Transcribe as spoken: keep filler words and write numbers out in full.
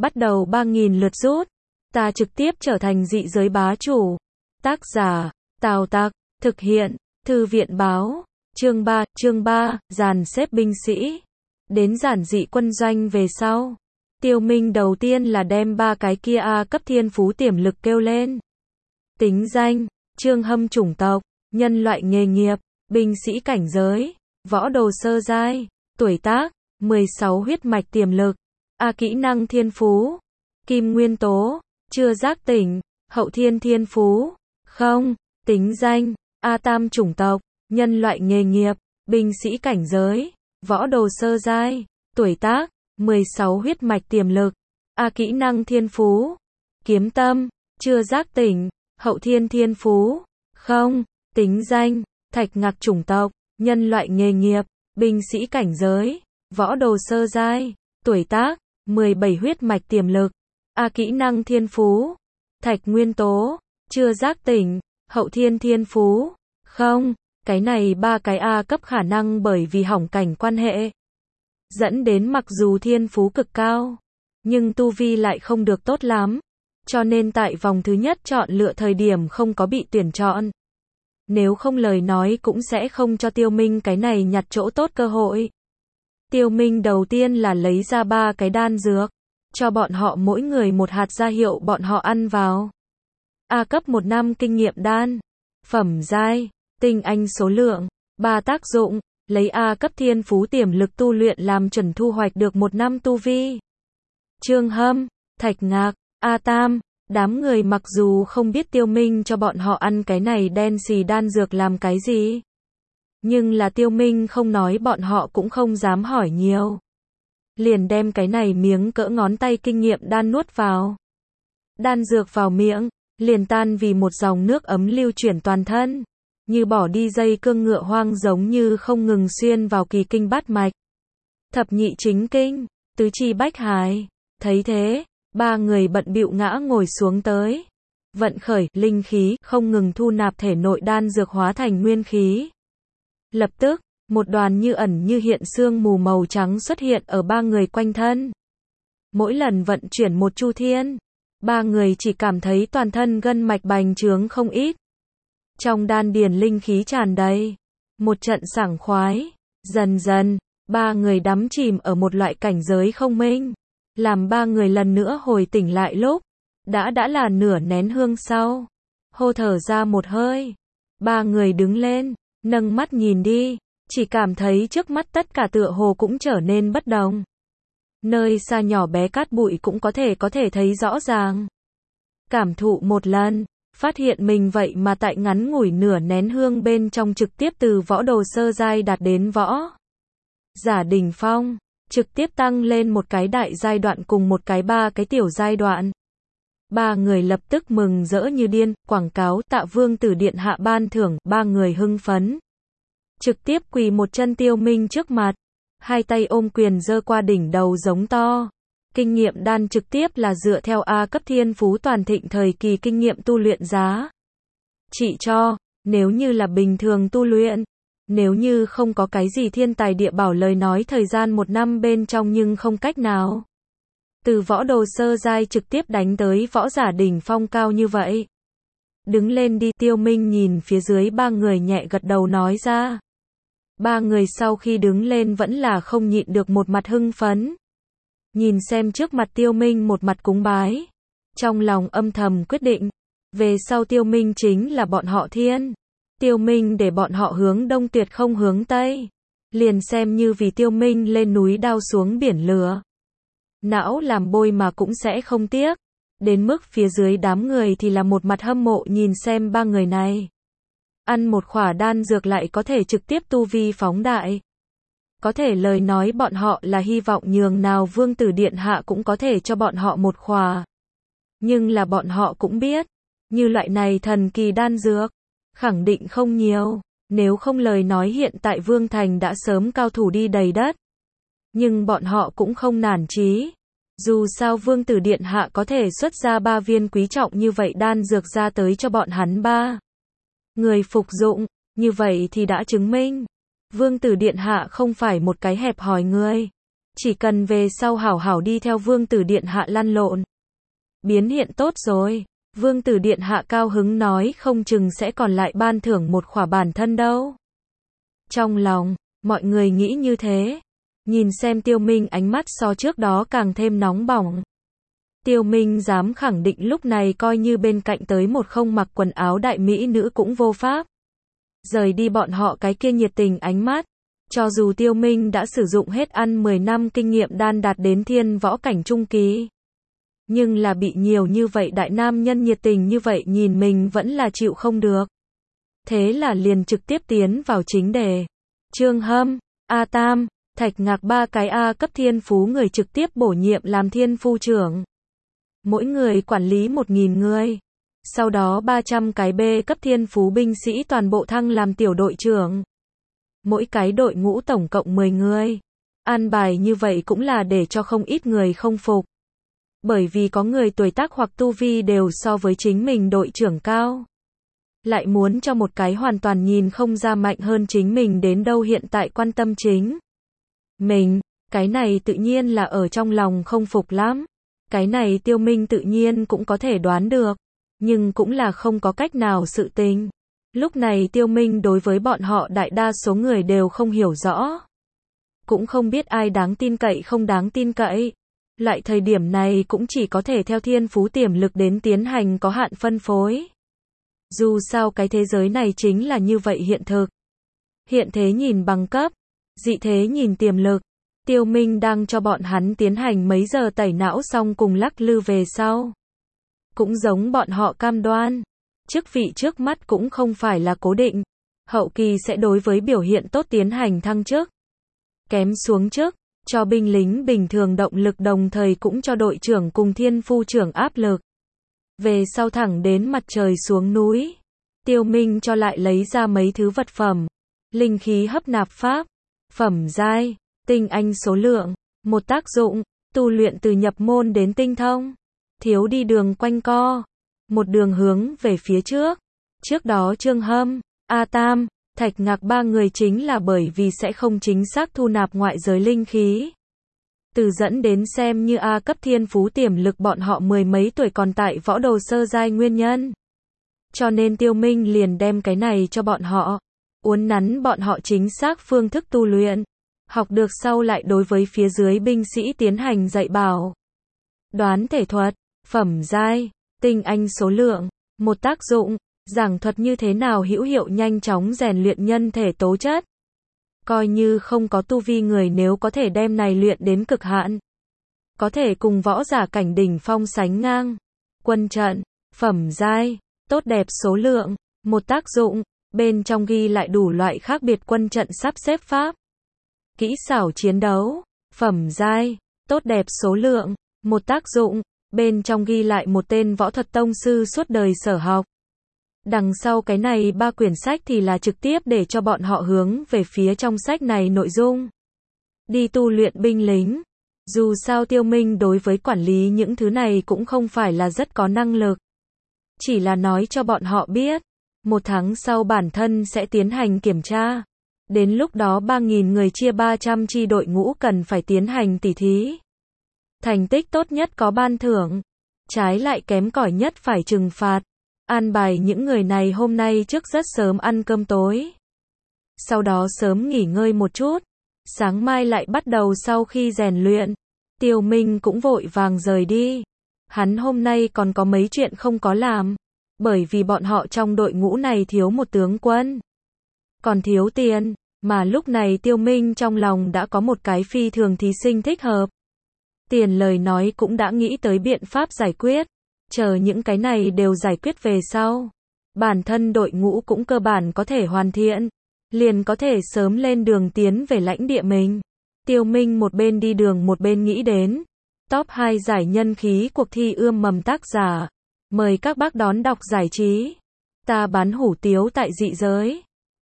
bắt đầu ba nghìn lượt rút. Ta trực tiếp trở thành dị giới bá chủ. Tác giả, Tào Tặc, thực hiện, Thư viện báo. Chương ba, chương ba, dàn xếp binh sĩ. Đến giản dị quân doanh về sau. Tiêu Minh đầu tiên là đem ba cái kia A cấp thiên phú tiềm lực kêu lên. Tính danh, Trương Hâm chủng tộc, nhân loại nghề nghiệp, binh sĩ cảnh giới, võ đồ sơ giai, tuổi tác, mười sáu huyết mạch tiềm lực, A kỹ năng thiên phú, kim nguyên tố, chưa giác tỉnh, hậu thiên thiên phú, không, tính danh, A tam chủng tộc, nhân loại nghề nghiệp, binh sĩ cảnh giới, võ đồ sơ giai, tuổi tác, mười sáu huyết mạch tiềm lực, A kỹ năng thiên phú, kiếm tâm, chưa giác tỉnh, hậu thiên thiên phú, không, tính danh, thạch ngạc chủng tộc, nhân loại nghề nghiệp, binh sĩ cảnh giới, võ đồ sơ giai, tuổi tác, mười bảy huyết mạch tiềm lực, A kỹ năng thiên phú, thạch nguyên tố, chưa giác tỉnh, hậu thiên thiên phú, không, cái này ba cái A cấp khả năng bởi vì hỏng cảnh quan hệ, dẫn đến mặc dù thiên phú cực cao, nhưng tu vi lại không được tốt lắm, cho nên tại vòng thứ nhất chọn lựa thời điểm không có bị tuyển chọn. Nếu không lời nói cũng sẽ không cho Tiêu Minh cái này nhặt chỗ tốt cơ hội. Tiêu Minh đầu tiên là lấy ra ba cái đan dược, cho bọn họ mỗi người một hạt ra hiệu bọn họ ăn vào. A cấp một năm kinh nghiệm đan, phẩm giai, tinh anh số lượng, ba tác dụng, lấy A cấp thiên phú tiềm lực tu luyện làm chuẩn thu hoạch được một năm tu vi. Trương Hâm, Thạch Ngạc, A Tam, đám người mặc dù không biết Tiêu Minh cho bọn họ ăn cái này đen xì đan dược làm cái gì, nhưng là Tiêu Minh không nói bọn họ cũng không dám hỏi nhiều. Liền đem cái này miếng cỡ ngón tay kinh nghiệm đan nuốt vào. Đan dược vào miệng, liền tan vì một dòng nước ấm lưu chuyển toàn thân, như bỏ đi dây cương ngựa hoang giống như không ngừng xuyên vào kỳ kinh bát mạch. Thập nhị chính kinh, tứ chi bách hải, thấy thế, ba người bận bịu ngã ngồi xuống tới. Vận khởi, linh khí, không ngừng thu nạp thể nội đan dược hóa thành nguyên khí. Lập tức, một đoàn như ẩn như hiện sương mù màu trắng xuất hiện ở ba người quanh thân. Mỗi lần vận chuyển một chu thiên, ba người chỉ cảm thấy toàn thân gân mạch bành trướng không ít. Trong đan điền linh khí tràn đầy, một trận sảng khoái, dần dần, ba người đắm chìm ở một loại cảnh giới không minh, làm ba người lần nữa hồi tỉnh lại lúc, đã đã là nửa nén hương sau, hô thở ra một hơi, ba người đứng lên, nâng mắt nhìn đi, chỉ cảm thấy trước mắt tất cả tựa hồ cũng trở nên bất đồng. Nơi xa nhỏ bé cát bụi cũng có thể có thể thấy rõ ràng. Cảm thụ một lần, phát hiện mình vậy mà tại ngắn ngủi nửa nén hương bên trong trực tiếp từ võ đồ sơ giai đạt đến võ giả đỉnh phong, trực tiếp tăng lên một cái đại giai đoạn cùng một cái ba cái tiểu giai đoạn. Ba người lập tức mừng rỡ như điên, quảng cáo Tạ Vương Tử điện hạ ban thưởng, ba người hưng phấn. Trực tiếp quỳ một chân Tiêu Minh trước mặt, hai tay ôm quyền giơ qua đỉnh đầu giống to. Kinh nghiệm đan trực tiếp là dựa theo A cấp thiên phú toàn thịnh thời kỳ kinh nghiệm tu luyện giá trị cho, nếu như là bình thường tu luyện, nếu như không có cái gì thiên tài địa bảo lời nói thời gian một năm bên trong nhưng không cách nào. Từ võ đồ sơ giai trực tiếp đánh tới võ giả đỉnh phong cao như vậy. Đứng lên đi, Tiêu Minh nhìn phía dưới ba người nhẹ gật đầu nói ra. Ba người sau khi đứng lên vẫn là không nhịn được một mặt hưng phấn. Nhìn xem trước mặt Tiêu Minh một mặt cúng bái. Trong lòng âm thầm quyết định, về sau Tiêu Minh chính là bọn họ thiên. Tiêu Minh để bọn họ hướng đông tuyệt không hướng tây. Liền xem như vì Tiêu Minh lên núi đao xuống biển lửa. Não làm bôi mà cũng sẽ không tiếc. Đến mức phía dưới đám người thì là một mặt hâm mộ nhìn xem ba người này. Ăn một khỏa đan dược lại có thể trực tiếp tu vi phóng đại. Có thể lời nói bọn họ là hy vọng nhường nào Vương Tử điện hạ cũng có thể cho bọn họ một khỏa. Nhưng là bọn họ cũng biết, như loại này thần kỳ đan dược, khẳng định không nhiều, nếu không lời nói hiện tại Vương Thành đã sớm cao thủ đi đầy đất. Nhưng bọn họ cũng không nản chí. Dù sao Vương Tử điện hạ có thể xuất ra ba viên quý trọng như vậy đan dược ra tới cho bọn hắn ba người phục dụng, như vậy thì đã chứng minh Vương Tử điện hạ không phải một cái hẹp hòi người. Chỉ cần về sau hảo hảo đi theo Vương Tử Điện Hạ lăn lộn. Biến hiện tốt rồi. Vương Tử Điện Hạ cao hứng nói không chừng sẽ còn lại ban thưởng một khỏa bản thân đâu. Trong lòng, mọi người nghĩ như thế. Nhìn xem Tiêu Minh ánh mắt so trước đó càng thêm nóng bỏng. Tiêu Minh dám khẳng định lúc này coi như bên cạnh tới một không mặc quần áo đại mỹ nữ cũng vô pháp. Rời đi bọn họ cái kia nhiệt tình ánh mắt. Cho dù Tiêu Minh đã sử dụng hết ăn mười năm kinh nghiệm đan đạt đến thiên võ cảnh trung kỳ. Nhưng là bị nhiều như vậy đại nam nhân nhiệt tình như vậy nhìn mình vẫn là chịu không được. Thế là liền trực tiếp tiến vào chính đề. Trương Hâm, A Tam, Thạch Ngạc ba cái A cấp thiên phú người trực tiếp bổ nhiệm làm thiên phu trưởng. Mỗi người quản lý một nghìn người. Sau đó ba trăm cái B cấp thiên phú binh sĩ toàn bộ thăng làm tiểu đội trưởng. Mỗi cái đội ngũ tổng cộng mười người. An bài như vậy cũng là để cho không ít người không phục. Bởi vì có người tuổi tác hoặc tu vi đều so với chính mình đội trưởng cao. Lại muốn cho một cái hoàn toàn nhìn không ra mạnh hơn chính mình đến đâu hiện tại quan tâm chính. Mình, cái này tự nhiên là ở trong lòng không phục lắm. Cái này Tiêu Minh tự nhiên cũng có thể đoán được. Nhưng cũng là không có cách nào sự tình. Lúc này Tiêu Minh đối với bọn họ đại đa số người đều không hiểu rõ. Cũng không biết ai đáng tin cậy không đáng tin cậy. Loại thời điểm này cũng chỉ có thể theo thiên phú tiềm lực đến tiến hành có hạn phân phối. Dù sao cái thế giới này chính là như vậy hiện thực. Hiện thế nhìn bằng cấp, dị thế nhìn tiềm lực. Tiêu Minh đang cho bọn hắn tiến hành mấy giờ tẩy não xong cùng lắc lư về sau. Cũng giống bọn họ cam đoan. Chức vị trước mắt cũng không phải là cố định. Hậu kỳ sẽ đối với biểu hiện tốt tiến hành thăng chức. Kém xuống chức. Cho binh lính bình thường động lực đồng thời cũng cho đội trưởng cùng thiên phu trưởng áp lực. Về sau thẳng đến mặt trời xuống núi. Tiêu Minh cho lại lấy ra mấy thứ vật phẩm. Linh khí hấp nạp pháp. Phẩm giai. Tinh anh số lượng. Một tác dụng. Tu luyện từ nhập môn đến tinh thông. Thiếu đi đường quanh co. Một đường hướng về phía trước. Trước đó Trương Hâm, A Tam, Thạch Ngạc ba người chính là bởi vì sẽ không chính xác thu nạp ngoại giới linh khí. Từ dẫn đến xem như A cấp thiên phú tiềm lực bọn họ mười mấy tuổi còn tại võ đồ sơ giai nguyên nhân. Cho nên Tiêu Minh liền đem cái này cho bọn họ. Uốn nắn bọn họ chính xác phương thức tu luyện. Học được sau lại đối với phía dưới binh sĩ tiến hành dạy bảo. Đoán thể thuật, phẩm giai, tinh anh số lượng, một tác dụng, giảng thuật như thế nào hữu hiệu nhanh chóng rèn luyện nhân thể tố chất. Coi như không có tu vi người nếu có thể đem này luyện đến cực hạn. Có thể cùng võ giả cảnh đỉnh phong sánh ngang. Quân trận, phẩm giai, tốt đẹp số lượng, một tác dụng, bên trong ghi lại đủ loại khác biệt quân trận sắp xếp pháp. Kỹ xảo chiến đấu, phẩm giai, tốt đẹp số lượng, một tác dụng, bên trong ghi lại một tên võ thuật tông sư suốt đời sở học. Đằng sau cái này ba quyển sách thì là trực tiếp để cho bọn họ hướng về phía trong sách này nội dung. Đi tu luyện binh lính. Dù sao Tiêu Minh đối với quản lý những thứ này cũng không phải là rất có năng lực. Chỉ là nói cho bọn họ biết. Một tháng sau bản thân sẽ tiến hành kiểm tra. Đến lúc đó ba nghìn người chia ba trăm chi đội ngũ cần phải tiến hành tỉ thí. Thành tích tốt nhất có ban thưởng. Trái lại kém cỏi nhất phải trừng phạt. An bài những người này hôm nay trước rất sớm ăn cơm tối. Sau đó sớm nghỉ ngơi một chút. Sáng mai lại bắt đầu sau khi rèn luyện. Tiêu Minh cũng vội vàng rời đi. Hắn hôm nay còn có mấy chuyện không có làm. Bởi vì bọn họ trong đội ngũ này thiếu một tướng quân. Còn thiếu tiền. Mà lúc này Tiêu Minh trong lòng đã có một cái phi thường thí sinh thích hợp. Tiền lời nói cũng đã nghĩ tới biện pháp giải quyết. Chờ những cái này đều giải quyết về sau. Bản thân đội ngũ cũng cơ bản có thể hoàn thiện. Liền có thể sớm lên đường tiến về lãnh địa mình. Tiêu Minh một bên đi đường một bên nghĩ đến. Top hai giải nhân khí cuộc thi ươm mầm tác giả. Mời các bác đón đọc giải trí. Ta bán hủ tiếu tại dị giới.